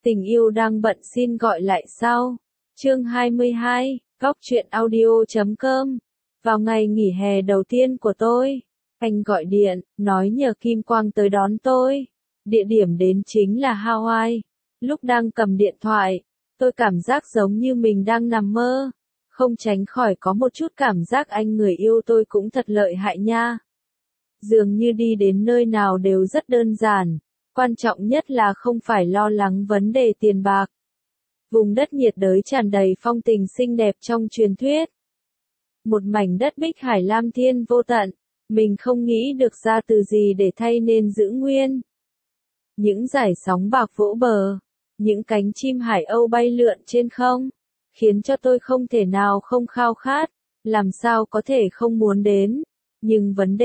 Tình yêu đang bận xin gọi lại sau. Chương 22, Góc truyện audio.com. Vào ngày nghỉ hè đầu tiên của tôi, anh gọi điện, nói nhờ Kim Quang tới đón tôi. Địa điểm đến chính là Hawaii. Lúc đang cầm điện thoại, tôi cảm giác giống như mình đang nằm mơ. Không tránh khỏi có một chút cảm giác anh người yêu tôi cũng thật lợi hại nha. Dường như đi đến nơi nào đều rất đơn giản. Quan trọng nhất là không phải lo lắng vấn đề tiền bạc. Vùng đất nhiệt đới tràn đầy phong tình xinh đẹp trong truyền thuyết. Một mảnh đất bích hải lam thiên vô tận, mình không nghĩ được ra từ gì để thay nên giữ nguyên. Những dải sóng bạc vỗ bờ, những cánh chim hải âu bay lượn trên không, khiến cho tôi không thể nào không khao khát, làm sao có thể không muốn đến. Nhưng vấn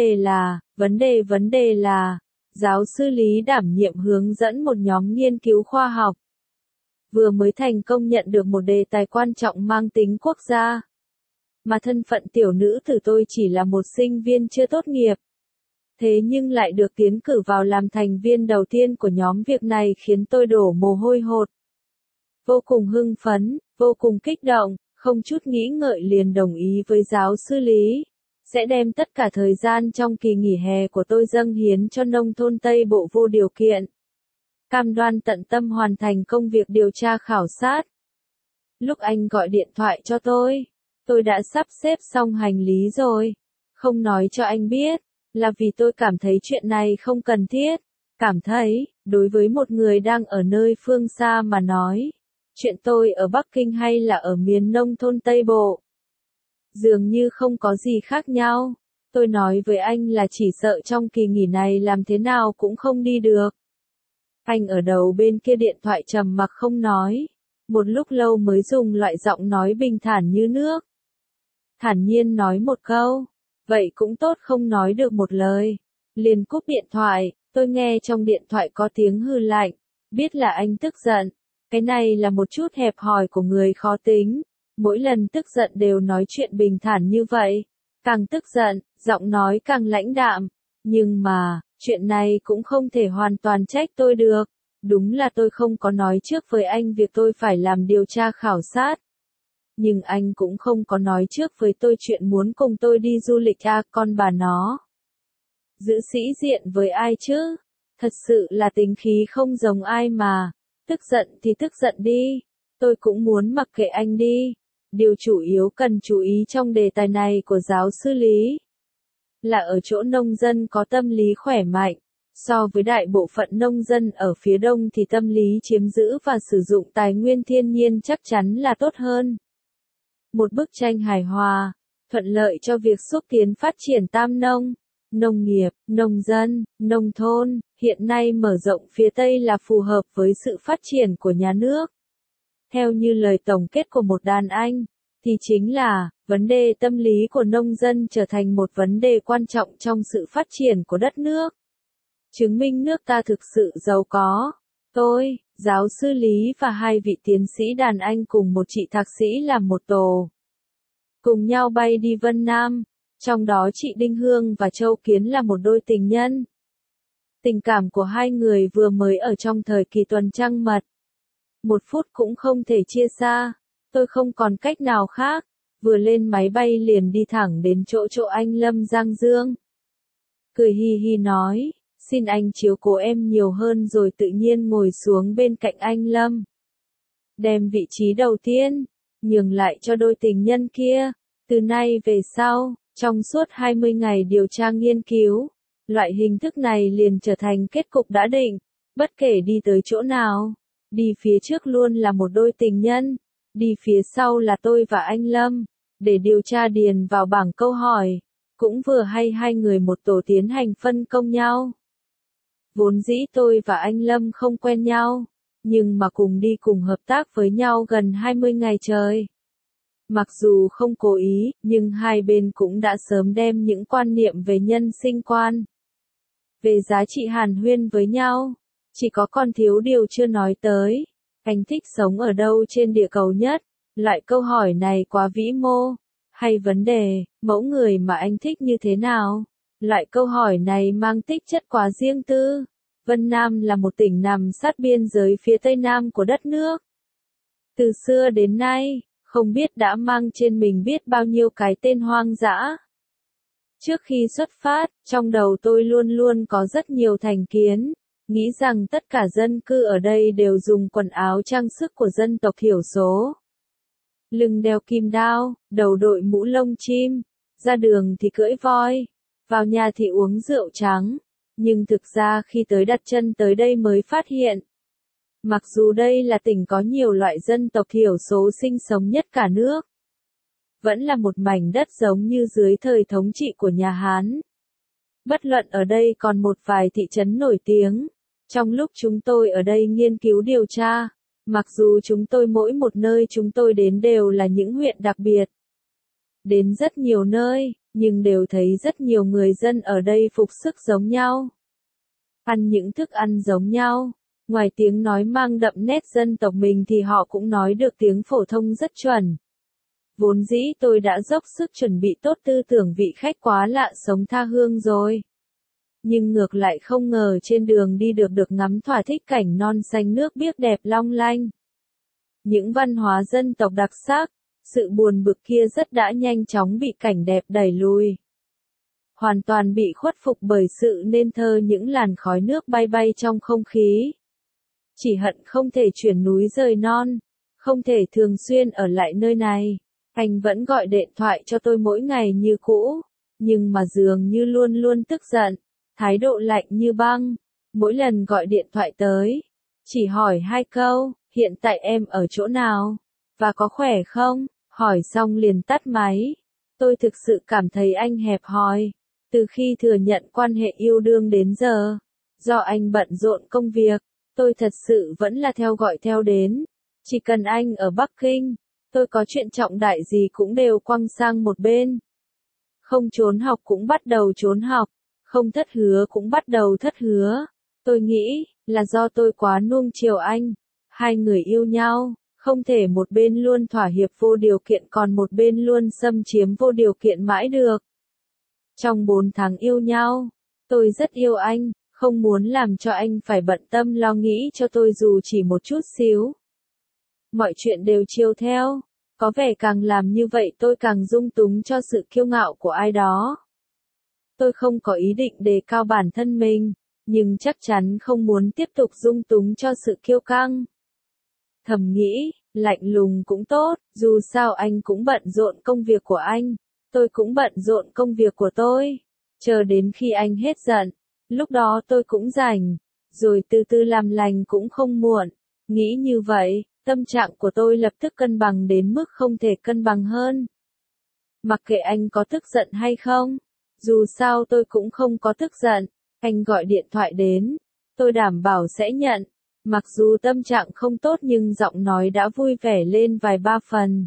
đề là, giáo sư Lý đảm nhiệm hướng dẫn một nhóm nghiên cứu khoa học. Vừa mới thành công nhận được một đề tài quan trọng mang tính quốc gia. Mà thân phận tiểu nữ tử tôi chỉ là một sinh viên chưa tốt nghiệp. Thế nhưng lại được tiến cử vào làm thành viên đầu tiên của nhóm, việc này khiến tôi đổ mồ hôi hột. Vô cùng hưng phấn, vô cùng kích động, không chút nghĩ ngợi liền đồng ý với giáo sư Lý. Sẽ đem tất cả thời gian trong kỳ nghỉ hè của tôi dâng hiến cho nông thôn Tây Bộ vô điều kiện. Cam đoan tận tâm hoàn thành công việc điều tra khảo sát. Lúc anh gọi điện thoại cho tôi đã sắp xếp xong hành lý rồi. Không nói cho anh biết, là vì tôi cảm thấy chuyện này không cần thiết. Cảm thấy, đối với một người đang ở nơi phương xa mà nói, chuyện tôi ở Bắc Kinh hay là ở miền nông thôn Tây Bộ, dường như không có gì khác nhau. Tôi nói với anh là chỉ sợ trong kỳ nghỉ này làm thế nào cũng không đi được. Anh ở đầu bên kia điện thoại trầm mặc không nói. Một lúc lâu mới dùng loại giọng nói bình thản như nước. Thản nhiên nói một câu. Vậy cũng tốt, không nói được một lời. Liền cúp điện thoại, tôi nghe trong điện thoại có tiếng hừ lạnh. Biết là anh tức giận. Cái này là một chút hẹp hòi của người khó tính. Mỗi lần tức giận đều nói chuyện bình thản như vậy. Càng tức giận, giọng nói càng lãnh đạm. Nhưng mà, chuyện này cũng không thể hoàn toàn trách tôi được. Đúng là tôi không có nói trước với anh việc tôi phải làm điều tra khảo sát. Nhưng anh cũng không có nói trước với tôi chuyện muốn cùng tôi đi du lịch con bà nó. Giữ sĩ diện với ai chứ? Thật sự là tính khí không giống ai mà. Tức giận thì tức giận đi. Tôi cũng muốn mặc kệ anh đi. Điều chủ yếu cần chú ý trong đề tài này của giáo sư Lý là ở chỗ nông dân có tâm lý khỏe mạnh. So với đại bộ phận nông dân ở phía đông thì tâm lý chiếm giữ và sử dụng tài nguyên thiên nhiên chắc chắn là tốt hơn. Một bức tranh hài hòa, thuận lợi cho việc xúc tiến phát triển tam nông, nông nghiệp, nông dân, nông thôn, hiện nay mở rộng phía Tây là phù hợp với sự phát triển của nhà nước. Theo như lời tổng kết của một đàn anh, thì chính là, vấn đề tâm lý của nông dân trở thành một vấn đề quan trọng trong sự phát triển của đất nước. Chứng minh nước ta thực sự giàu có. Tôi, giáo sư Lý và hai vị tiến sĩ đàn anh cùng một chị thạc sĩ làm một tổ. Cùng nhau bay đi Vân Nam, trong đó chị Đinh Hương và Châu Kiến là một đôi tình nhân. Tình cảm của hai người vừa mới ở trong thời kỳ tuần trăng mật. Một phút cũng không thể chia xa, tôi không còn cách nào khác, vừa lên máy bay liền đi thẳng đến chỗ anh Lâm Giang Dương. Cười hi hi nói, xin anh chiếu cố em nhiều hơn, rồi tự nhiên ngồi xuống bên cạnh anh Lâm. Đem vị trí đầu tiên, nhường lại cho đôi tình nhân kia. Từ nay về sau, trong suốt 20 ngày điều tra nghiên cứu, loại hình thức này liền trở thành kết cục đã định. Bất kể đi tới chỗ nào, đi phía trước luôn là một đôi tình nhân, đi phía sau là tôi và anh Lâm, để điều tra điền vào bảng câu hỏi. Cũng vừa hay hai người một tổ tiến hành phân công nhau. Vốn dĩ tôi và anh Lâm không quen nhau, nhưng mà cùng đi cùng hợp tác với nhau gần 20 ngày trời. Mặc dù không cố ý, nhưng hai bên cũng đã sớm đem những quan niệm về nhân sinh quan, về giá trị hàn huyên với nhau. Chỉ có còn thiếu điều chưa nói tới. Anh thích sống ở đâu trên địa cầu nhất? Loại câu hỏi này quá vĩ mô. Hay vấn đề, mẫu người mà anh thích như thế nào? Loại câu hỏi này mang tính chất quá riêng tư. Vân Nam là một tỉnh nằm sát biên giới phía tây nam của đất nước. Từ xưa đến nay, không biết đã mang trên mình biết bao nhiêu cái tên hoang dã. Trước khi xuất phát, trong đầu tôi luôn luôn có rất nhiều thành kiến, nghĩ rằng tất cả dân cư ở đây đều dùng quần áo trang sức của dân tộc thiểu số. Lưng đeo kim đao, đầu đội mũ lông chim, ra đường thì cưỡi voi, vào nhà thì uống rượu trắng. Nhưng thực ra khi tới đặt chân tới đây mới phát hiện. Mặc dù đây là tỉnh có nhiều loại dân tộc thiểu số sinh sống nhất cả nước, vẫn là một mảnh đất giống như dưới thời thống trị của nhà Hán. Bất luận ở đây còn một vài thị trấn nổi tiếng. Trong lúc chúng tôi ở đây nghiên cứu điều tra, mặc dù chúng tôi mỗi một nơi chúng tôi đến đều là những huyện đặc biệt. Đến rất nhiều nơi, nhưng đều thấy rất nhiều người dân ở đây phục sức giống nhau. Ăn những thức ăn giống nhau. Ngoài tiếng nói mang đậm nét dân tộc mình thì họ cũng nói được tiếng phổ thông rất chuẩn. Vốn dĩ tôi đã dốc sức chuẩn bị tốt tư tưởng vị khách quá lạ sống tha hương rồi. Nhưng ngược lại không ngờ trên đường đi được ngắm thỏa thích cảnh non xanh nước biếc đẹp long lanh. Những văn hóa dân tộc đặc sắc, sự buồn bực kia rất đã nhanh chóng bị cảnh đẹp đẩy lùi. Hoàn toàn bị khuất phục bởi sự nên thơ những làn khói nước bay bay trong không khí. Chỉ hận không thể chuyển núi rời non, không thể thường xuyên ở lại nơi này. Anh vẫn gọi điện thoại cho tôi mỗi ngày như cũ, nhưng mà dường như luôn luôn tức giận, thái độ lạnh như băng. Mỗi lần gọi điện thoại tới, chỉ hỏi 2 câu, hiện tại em ở chỗ nào? Và có khỏe không? Hỏi xong liền tắt máy. Tôi thực sự cảm thấy anh hẹp hòi. Từ khi thừa nhận quan hệ yêu đương đến giờ, do anh bận rộn công việc, tôi thật sự vẫn là theo gọi theo đến. Chỉ cần anh ở Bắc Kinh, tôi có chuyện trọng đại gì cũng đều quăng sang một bên. Không trốn học cũng bắt đầu trốn học, không thất hứa cũng bắt đầu thất hứa. Tôi nghĩ, là do tôi quá nuông chiều anh. Hai người yêu nhau, không thể một bên luôn thỏa hiệp vô điều kiện còn một bên luôn xâm chiếm vô điều kiện mãi được. Trong 4 tháng yêu nhau, tôi rất yêu anh, không muốn làm cho anh phải bận tâm lo nghĩ cho tôi dù chỉ một chút xíu. Mọi chuyện đều chiều theo, có vẻ càng làm như vậy tôi càng dung túng cho sự kiêu ngạo của ai đó. Tôi không có ý định đề cao bản thân mình, nhưng chắc chắn không muốn tiếp tục dung túng cho sự kiêu căng. Thầm nghĩ, lạnh lùng cũng tốt, dù sao anh cũng bận rộn công việc của anh, tôi cũng bận rộn công việc của tôi. Chờ đến khi anh hết giận, lúc đó tôi cũng rảnh, rồi từ từ làm lành cũng không muộn. Nghĩ như vậy, tâm trạng của tôi lập tức cân bằng đến mức không thể cân bằng hơn. Mặc kệ anh có tức giận hay không, dù sao tôi cũng không có tức giận, anh gọi điện thoại đến, tôi đảm bảo sẽ nhận. Mặc dù tâm trạng không tốt nhưng giọng nói đã vui vẻ lên vài ba phần.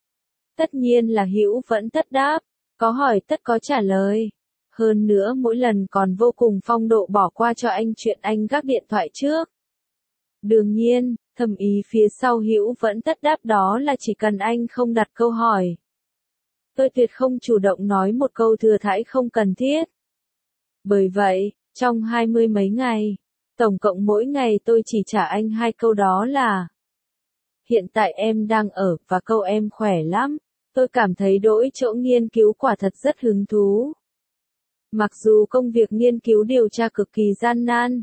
Tất nhiên là Hữu vẫn tất đáp, có hỏi tất có trả lời. Hơn nữa mỗi lần còn vô cùng phong độ bỏ qua cho anh chuyện anh gác điện thoại trước. Đương nhiên, thầm ý phía sau Hữu vẫn tất đáp đó là chỉ cần anh không đặt câu hỏi. Tôi tuyệt không chủ động nói một câu thừa thãi không cần thiết. Bởi vậy, trong 20 mấy ngày, tổng cộng mỗi ngày tôi chỉ trả anh 2 câu đó là: hiện tại em đang ở và câu em khỏe lắm. Tôi cảm thấy đổi chỗ nghiên cứu quả thật rất hứng thú. Mặc dù công việc nghiên cứu điều tra cực kỳ gian nan.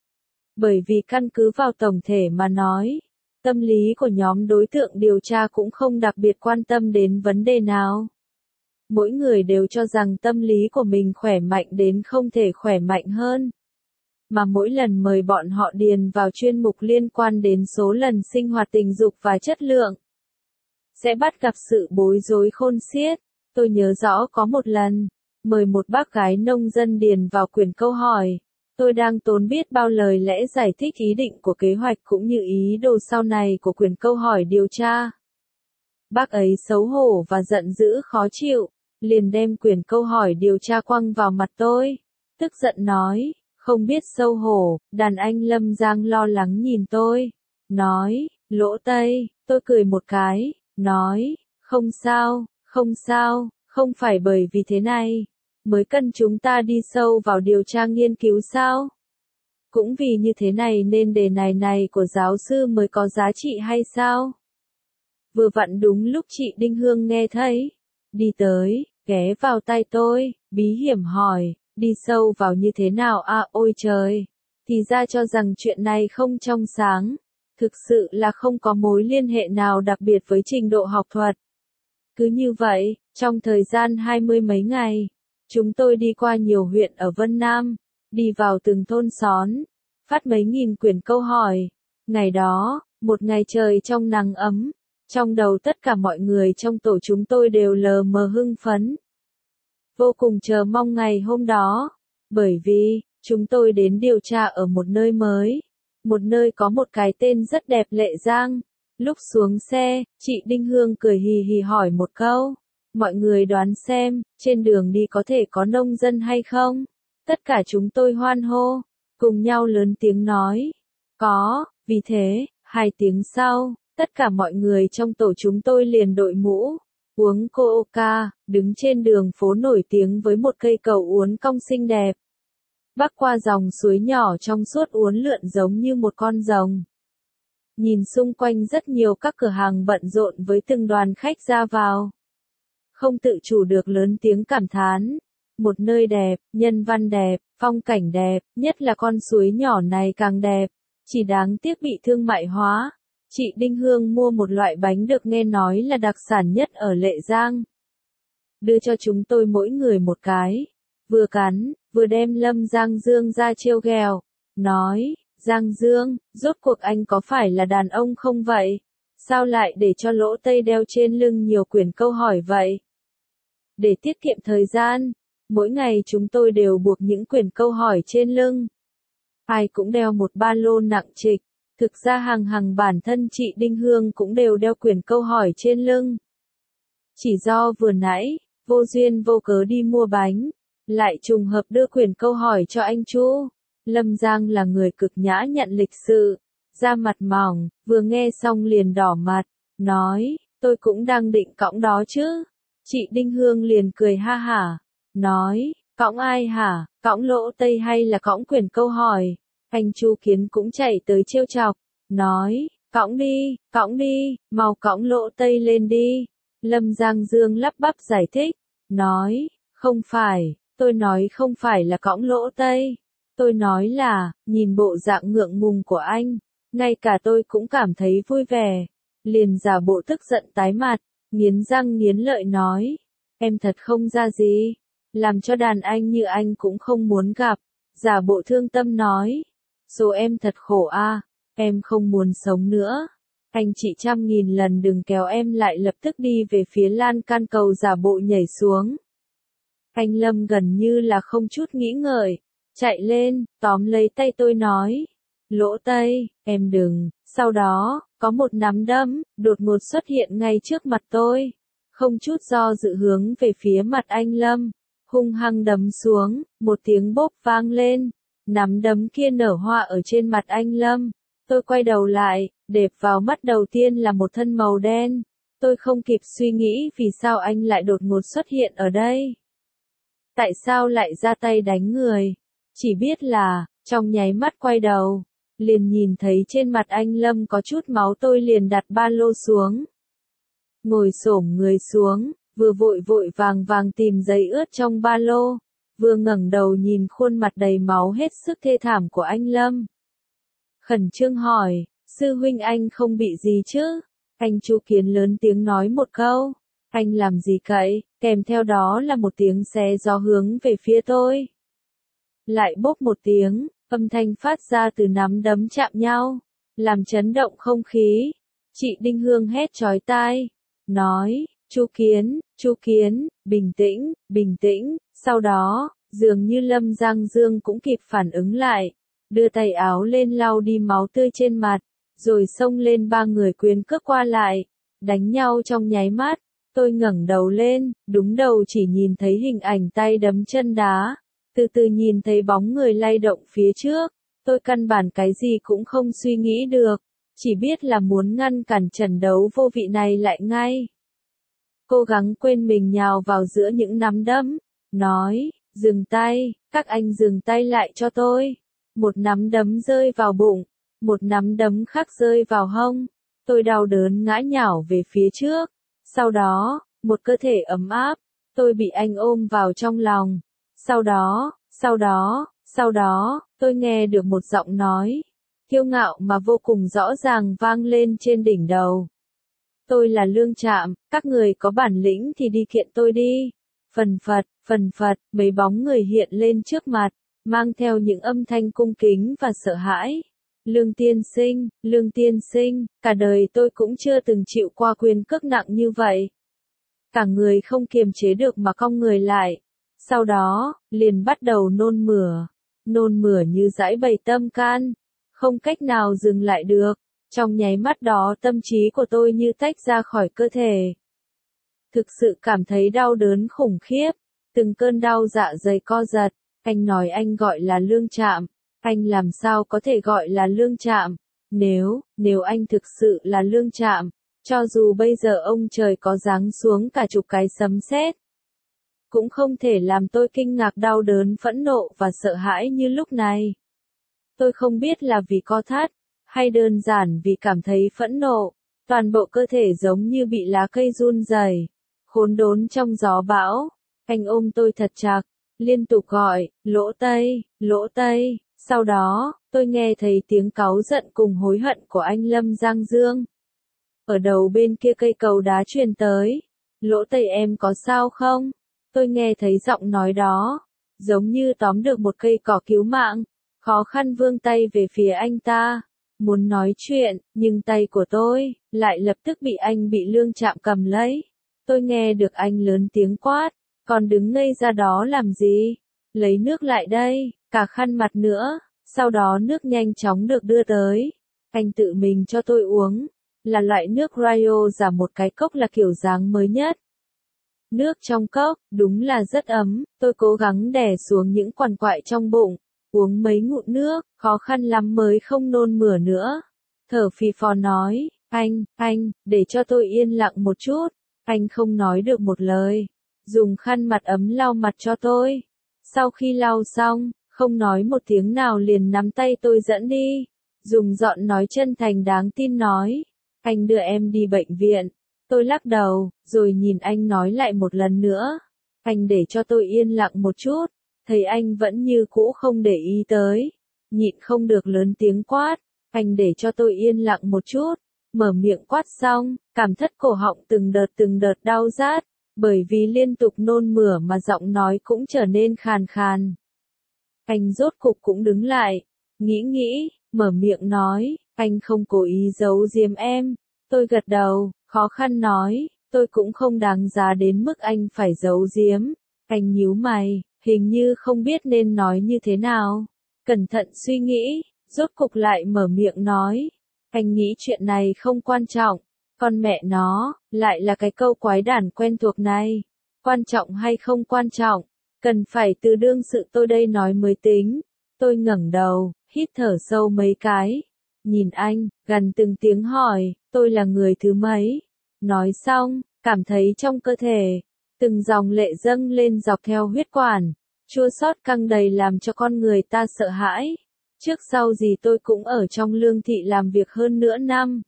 Bởi vì căn cứ vào tổng thể mà nói, tâm lý của nhóm đối tượng điều tra cũng không đặc biệt quan tâm đến vấn đề nào. Mỗi người đều cho rằng tâm lý của mình khỏe mạnh đến không thể khỏe mạnh hơn. Mà mỗi lần mời bọn họ điền vào chuyên mục liên quan đến số lần sinh hoạt tình dục và chất lượng, sẽ bắt gặp sự bối rối khôn xiết. Tôi nhớ rõ có một lần, mời một bác gái nông dân điền vào quyển câu hỏi. Tôi đang tốn biết bao lời lẽ giải thích ý định của kế hoạch cũng như ý đồ sau này của quyển câu hỏi điều tra. Bác ấy xấu hổ và giận dữ khó chịu, liền đem quyển câu hỏi điều tra quăng vào mặt tôi. Tức giận nói, không biết xấu hổ. Đàn anh Lâm Giang lo lắng nhìn tôi, nói, lỗ tây. Tôi cười một cái, nói, không sao, không phải bởi vì thế này mới cần chúng ta đi sâu vào điều tra nghiên cứu sao? Cũng vì như thế này nên đề này này của giáo sư mới có giá trị hay sao? Vừa vặn đúng lúc chị Đinh Hương nghe thấy. Đi tới, ghé vào tay tôi, bí hiểm hỏi, đi sâu vào như thế nào à ôi trời. Thì ra cho rằng chuyện này không trong sáng. Thực sự là không có mối liên hệ nào đặc biệt với trình độ học thuật. Cứ như vậy, trong thời gian 20 mấy ngày, chúng tôi đi qua nhiều huyện ở Vân Nam, đi vào từng thôn xóm, phát mấy nghìn quyển câu hỏi. Ngày đó, một ngày trời trong nắng ấm, trong đầu tất cả mọi người trong tổ chúng tôi đều lờ mờ hưng phấn. Vô cùng chờ mong ngày hôm đó, bởi vì, chúng tôi đến điều tra ở một nơi mới, một nơi có một cái tên rất đẹp Lệ Giang. Lúc xuống xe, chị Đinh Hương cười hì hì hỏi một câu. Mọi người đoán xem, trên đường đi có thể có nông dân hay không? Tất cả chúng tôi hoan hô, cùng nhau lớn tiếng nói. Có, vì thế, 2 tiếng sau, tất cả mọi người trong tổ chúng tôi liền đội mũ, uống coca, đứng trên đường phố nổi tiếng với một cây cầu uốn cong xinh đẹp. Bắc qua dòng suối nhỏ trong suốt uốn lượn giống như một con rồng. Nhìn xung quanh rất nhiều các cửa hàng bận rộn với từng đoàn khách ra vào. Không tự chủ được lớn tiếng cảm thán. Một nơi đẹp, nhân văn đẹp, phong cảnh đẹp, nhất là con suối nhỏ này càng đẹp. Chỉ đáng tiếc bị thương mại hóa. Chị Đinh Hương mua một loại bánh được nghe nói là đặc sản nhất ở Lệ Giang. Đưa cho chúng tôi mỗi người một cái. Vừa cắn, vừa đem Lâm Giang Dương ra trêu ghẹo. Nói, Giang Dương, rốt cuộc anh có phải là đàn ông không vậy? Sao lại để cho lỗ tây đeo trên lưng nhiều quyển câu hỏi vậy? Để tiết kiệm thời gian, mỗi ngày chúng tôi đều buộc những quyển câu hỏi trên lưng. Ai cũng đeo một ba lô nặng trịch. Thực ra hàng bản thân chị Đinh Hương cũng đều đeo quyển câu hỏi trên lưng. Chỉ do vừa nãy, vô duyên vô cớ đi mua bánh, lại trùng hợp đưa quyển câu hỏi cho anh Chu. Lâm Giang là người cực nhã nhặn lịch sự, da mặt mỏng, vừa nghe xong liền đỏ mặt, nói, tôi cũng đang định cõng đó chứ. Chị Đinh Hương liền cười ha hả, nói, cõng ai hả, cõng lỗ tây hay là cõng quyển câu hỏi? Anh Chu Kiến cũng chạy tới trêu chọc, nói, cõng đi, mau cõng lỗ tây lên đi. Lâm Giang Dương lắp bắp giải thích, nói, không phải, tôi nói không phải là cõng lỗ tây. Tôi nói là, nhìn bộ dạng ngượng ngùng của anh, ngay cả tôi cũng cảm thấy vui vẻ. Liền giả bộ tức giận tái mặt, nghiến răng nghiến lợi nói, em thật không ra gì, làm cho đàn anh như anh cũng không muốn gặp. Giả bộ thương tâm nói, số em thật khổ a, em không muốn sống nữa. Anh chị 100.000 lần đừng kéo em lại, lập tức đi về phía lan can cầu giả bộ nhảy xuống. Anh Lâm gần như là không chút nghĩ ngợi, chạy lên, tóm lấy tay tôi nói, lỗ tây, em đừng. Sau đó, có một nắm đấm, đột ngột xuất hiện ngay trước mặt tôi. Không chút do dự hướng về phía mặt anh Lâm, hung hăng đấm xuống, một tiếng bốp vang lên. Nắm đấm kia nở hoa ở trên mặt anh Lâm. Tôi quay đầu lại, đệp vào mắt đầu tiên là một thân màu đen. Tôi không kịp suy nghĩ vì sao anh lại đột ngột xuất hiện ở đây. Tại sao lại ra tay đánh người? Chỉ biết là, trong nháy mắt quay đầu, liền nhìn thấy trên mặt anh Lâm có chút máu. Tôi liền đặt ba lô xuống. Ngồi xổm người xuống, vừa vội vàng tìm giấy ướt trong ba lô, vừa ngẩng đầu nhìn khuôn mặt đầy máu hết sức thê thảm của anh Lâm. Khẩn trương hỏi, sư huynh anh không bị gì chứ? Anh Chu Kiến lớn tiếng nói một câu, anh làm gì cậy? Kèm theo đó là một tiếng xé gió hướng về phía tôi. Lại bốp một tiếng, âm thanh phát ra từ nắm đấm chạm nhau, làm chấn động không khí. Chị Đinh Hương hét chói tai, nói, Chu Kiến, bình tĩnh. Sau đó, dường như Lâm Giang Dương cũng kịp phản ứng lại, đưa tay áo lên lau đi máu tươi trên mặt, rồi xông lên. 3 người quyền cước qua lại, đánh nhau trong nháy mắt. Tôi ngẩng đầu lên, đúng đầu chỉ nhìn thấy hình ảnh tay đấm chân đá, từ từ nhìn thấy bóng người lay động phía trước. Tôi căn bản cái gì cũng không suy nghĩ được, chỉ biết là muốn ngăn cản trận đấu vô vị này lại ngay. Cố gắng quên mình nhào vào giữa những nắm đấm, nói, dừng tay, các anh dừng tay lại cho tôi. một nắm đấm rơi vào bụng, một nắm đấm khác rơi vào hông. Tôi đau đớn ngã nhào về phía trước. Sau đó, một cơ thể ấm áp, tôi bị anh ôm vào trong lòng. Sau đó, tôi nghe được một giọng nói, kiêu ngạo mà vô cùng rõ ràng vang lên trên đỉnh đầu. Tôi là Lương Trạm, các người có bản lĩnh thì đi kiện tôi đi. Phần phật, mấy bóng người hiện lên trước mặt, mang theo những âm thanh cung kính và sợ hãi. Lương tiên sinh, cả đời tôi cũng chưa từng chịu qua quyền cước nặng như vậy. Cả người không kiềm chế được mà cong người lại. Sau đó, liền bắt đầu nôn mửa như giãi bày tâm can, không cách nào dừng lại được. Trong nháy mắt đó tâm trí của tôi như tách ra khỏi cơ thể. Thực sự cảm thấy đau đớn khủng khiếp, từng cơn đau dạ dày co giật. Anh nói anh gọi là Lương Trạm, anh làm sao có thể gọi là Lương Trạm? Nếu anh thực sự là Lương Trạm, cho dù bây giờ ông trời có giáng xuống cả chục cái sấm sét, cũng không thể làm tôi kinh ngạc đau đớn phẫn nộ và sợ hãi như lúc này. Tôi không biết là vì co thắt, hay đơn giản vì cảm thấy phẫn nộ, toàn bộ cơ thể giống như bị lá cây run rẩy, khốn đốn trong gió bão. Anh ôm tôi thật chặt, liên tục gọi, lỗ tây. Sau đó, tôi nghe thấy tiếng cáu giận cùng hối hận của anh Lâm Giang Dương. Ở đầu bên kia cây cầu đá truyền tới, lỗ tây em có sao không? Tôi nghe thấy giọng nói đó, giống như tóm được một cây cỏ cứu mạng, khó khăn vươn tay về phía anh ta, muốn nói chuyện, nhưng tay của tôi lại lập tức bị anh Lương Trạm cầm lấy. Tôi nghe được anh lớn tiếng quát, còn đứng ngây ra đó làm gì? Lấy nước lại đây, cả khăn mặt nữa. Sau đó nước nhanh chóng được đưa tới. Anh tự mình cho tôi uống, là loại nước Rio giả một cái cốc là kiểu dáng mới nhất. Nước trong cốc, đúng là rất ấm, tôi cố gắng đè xuống những quằn quại trong bụng, uống mấy ngụm nước, khó khăn lắm mới không nôn mửa nữa. Thở phì phò nói, anh, để cho tôi yên lặng một chút. Anh không nói được một lời, dùng khăn mặt ấm lau mặt cho tôi. Sau khi lau xong, không nói một tiếng nào liền nắm tay tôi dẫn đi, dùng giọng nói chân thành đáng tin nói, anh đưa em đi bệnh viện. Tôi lắc đầu, rồi nhìn anh nói lại một lần nữa, anh để cho tôi yên lặng một chút. Thấy anh vẫn như cũ không để ý tới, nhịn không được lớn tiếng quát, anh để cho tôi yên lặng một chút. Mở miệng quát xong, cảm thất cổ họng từng đợt đau rát, bởi vì liên tục nôn mửa mà giọng nói cũng trở nên khàn khàn. Anh rốt cục cũng đứng lại, nghĩ, mở miệng nói, anh không cố ý giấu giếm em. Tôi gật đầu, khó khăn nói, tôi cũng không đáng giá đến mức anh phải giấu giếm. Anh nhíu mày, hình như không biết nên nói như thế nào. Cẩn thận suy nghĩ, rốt cục lại mở miệng nói, anh nghĩ chuyện này không quan trọng. Con mẹ nó, lại là cái câu quái đản quen thuộc này. Quan trọng hay không quan trọng, cần phải từ đương sự tôi đây nói mới tính. Tôi ngẩng đầu, hít thở sâu mấy cái. Nhìn anh, gần từng tiếng hỏi, tôi là người thứ mấy? Nói xong, cảm thấy trong cơ thể, từng dòng lệ dâng lên dọc theo huyết quản, chua xót căng đầy làm cho con người ta sợ hãi. Trước sau gì tôi cũng ở trong Lương thị làm việc hơn nửa năm.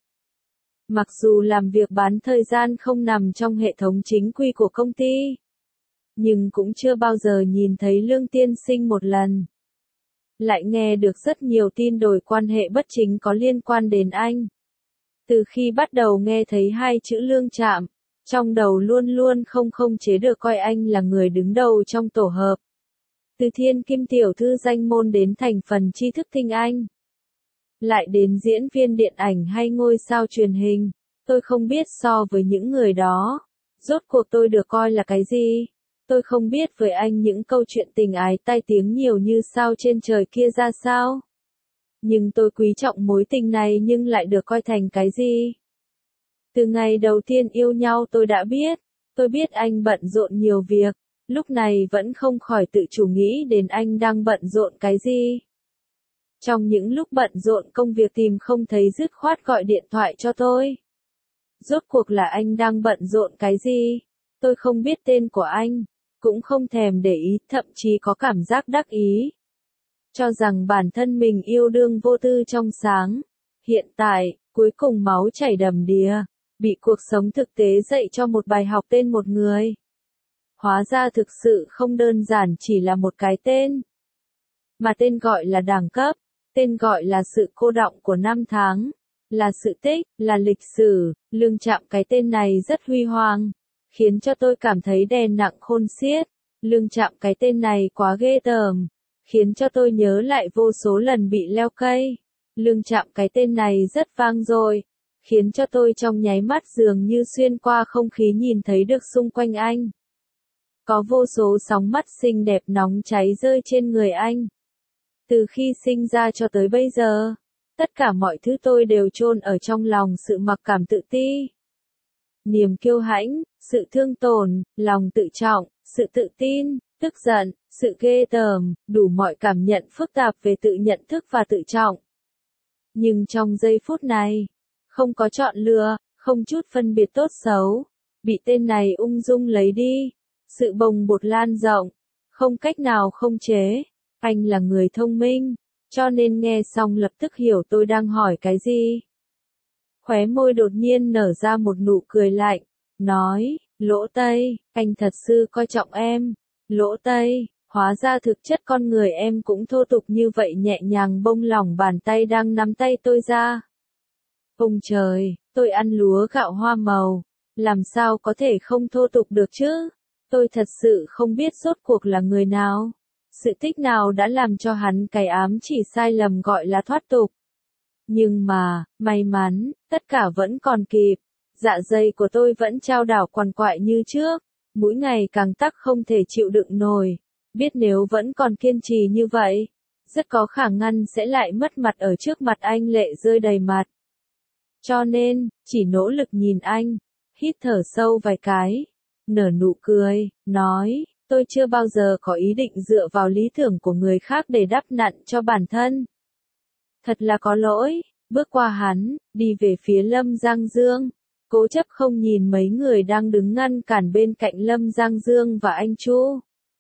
Mặc dù làm việc bán thời gian không nằm trong hệ thống chính quy của công ty, nhưng cũng chưa bao giờ nhìn thấy Lương tiên sinh một lần. Lại nghe được rất nhiều tin đồn quan hệ bất chính có liên quan đến anh. Từ khi bắt đầu nghe thấy hai chữ Lương Trạm, trong đầu luôn luôn không chế được coi anh là người đứng đầu trong tổ hợp. Từ thiên kim tiểu thư danh môn đến thành phần tri thức tinh anh, lại đến diễn viên điện ảnh hay ngôi sao truyền hình, tôi không biết so với những người đó, rốt cuộc tôi được coi là cái gì. Tôi không biết với anh những câu chuyện tình ái tai tiếng nhiều như sao trên trời kia ra sao. Nhưng tôi quý trọng mối tình này nhưng lại được coi thành cái gì. Từ ngày đầu tiên yêu nhau tôi biết anh bận rộn nhiều việc, lúc này vẫn không khỏi tự chủ nghĩ đến anh đang bận rộn cái gì. Trong những lúc bận rộn công việc tìm không thấy dứt khoát gọi điện thoại cho tôi. Rốt cuộc là anh đang bận rộn cái gì? Tôi không biết tên của anh, cũng không thèm để ý, thậm chí có cảm giác đắc ý. cho rằng bản thân mình yêu đương vô tư trong sáng. Hiện tại, cuối cùng máu chảy đầm đìa, bị cuộc sống thực tế dạy cho một bài học tên một người. Hóa ra thực sự không đơn giản chỉ là một cái tên, mà tên gọi là đẳng cấp, tên gọi là sự cô đọng của năm tháng, là sự tích, là lịch sử. Lương Trạm cái tên này rất huy hoàng, khiến cho tôi cảm thấy đè nặng khôn xiết. Lương Trạm cái tên này quá ghê tởm, khiến cho tôi nhớ lại vô số lần bị leo cây. Lương Trạm cái tên này rất vang dội, khiến cho tôi trong nháy mắt dường như xuyên qua không khí nhìn thấy được xung quanh anh. Có vô số sóng mắt xinh đẹp nóng cháy rơi trên người anh. Từ khi sinh ra cho tới bây giờ, tất cả mọi thứ tôi đều chôn ở trong lòng: sự mặc cảm, tự ti, niềm kiêu hãnh, sự thương tổn, lòng tự trọng, sự tự tin, tức giận, sự ghê tởm, đủ mọi cảm nhận phức tạp về tự nhận thức và tự trọng. Nhưng trong giây phút này, không có chọn lựa, không chút phân biệt tốt xấu, bị tên này ung dung lấy đi. Sự bồng bột lan rộng, không cách nào khống chế. Anh là người thông minh, cho nên nghe xong lập tức hiểu tôi đang hỏi cái gì. Khóe môi đột nhiên nở ra một nụ cười lạnh, nói, Lỗ Tây, anh thật sự coi trọng em. Lỗ Tây, hóa ra thực chất con người em cũng thô tục như vậy. Nhẹ nhàng bông lỏng bàn tay đang nắm tay tôi ra. Ông trời, tôi ăn lúa gạo hoa màu, làm sao có thể không thô tục được chứ? Tôi thật sự không biết rốt cuộc là người nào, sự tích nào đã làm cho hắn cái ám chỉ sai lầm gọi là thoát tục. Nhưng mà, may mắn, tất cả vẫn còn kịp. Dạ dày của tôi vẫn chao đảo quằn quại như trước, mỗi ngày càng tắc không thể chịu đựng nổi. Biết nếu vẫn còn kiên trì như vậy, rất có khả năng sẽ lại mất mặt ở trước mặt anh, lệ rơi đầy mặt. Cho nên, chỉ nỗ lực nhìn anh, hít thở sâu vài cái, nở nụ cười, nói, tôi chưa bao giờ có ý định dựa vào lý tưởng của người khác để đắp nặn cho bản thân. Thật là có lỗi. Bước qua hắn, đi về phía Lâm Giang Dương, cố chấp không nhìn mấy người đang đứng ngăn cản bên cạnh Lâm Giang Dương và anh Chu.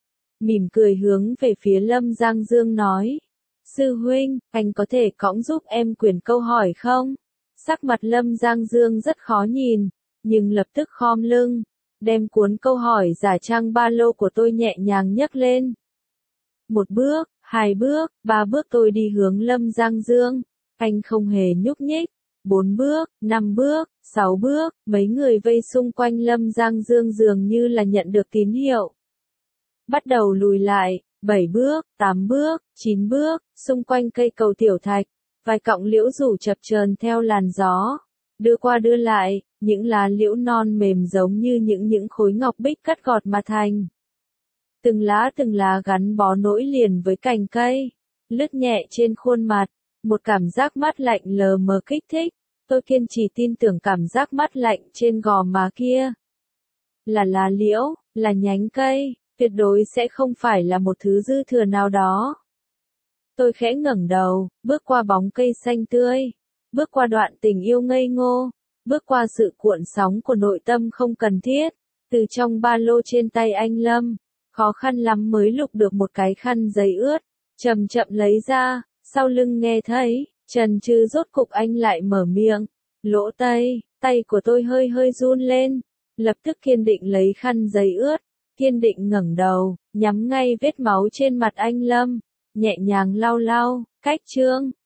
Mỉm cười hướng về phía Lâm Giang Dương nói, sư huynh, anh có thể cõng giúp em quyển câu hỏi không? Sắc mặt Lâm Giang Dương rất khó nhìn, nhưng lập tức khom lưng, đem cuốn câu hỏi giả trang ba lô của tôi nhẹ nhàng nhấc lên. 1 bước, 2 bước, 3 bước tôi đi hướng Lâm Giang Dương, anh không hề nhúc nhích. 4 bước, 5 bước, 6 bước, mấy người vây xung quanh Lâm Giang Dương dường như là nhận được tín hiệu. Bắt đầu lùi lại, 7 bước, 8 bước, 9 bước, xung quanh cây cầu tiểu thạch, vài cọng liễu rủ chập chờn theo làn gió, đưa qua đưa lại, những lá liễu non mềm giống như những khối ngọc bích cắt gọt mà thành. Từng lá gắn bó nối liền với cành cây, lướt nhẹ trên khuôn mặt, một cảm giác mát lạnh lờ mờ kích thích. Tôi kiên trì tin tưởng cảm giác mát lạnh trên gò má kia là lá liễu, là nhánh cây, tuyệt đối sẽ không phải là một thứ dư thừa nào đó. Tôi khẽ ngẩng đầu, bước qua bóng cây xanh tươi, bước qua đoạn tình yêu ngây ngô, bước qua sự cuộn sóng của nội tâm không cần thiết. Từ trong ba lô trên tay anh Lâm, khó khăn lắm mới lục được một cái khăn giấy ướt, chậm chậm lấy ra, sau lưng nghe thấy, chần chừ rốt cục anh lại mở miệng, Lỗ Tây. Tay của tôi hơi hơi run lên, lập tức kiên định lấy khăn giấy ướt, kiên định ngẩng đầu, nhắm ngay vết máu trên mặt anh Lâm, nhẹ nhàng lau lau, cách chương.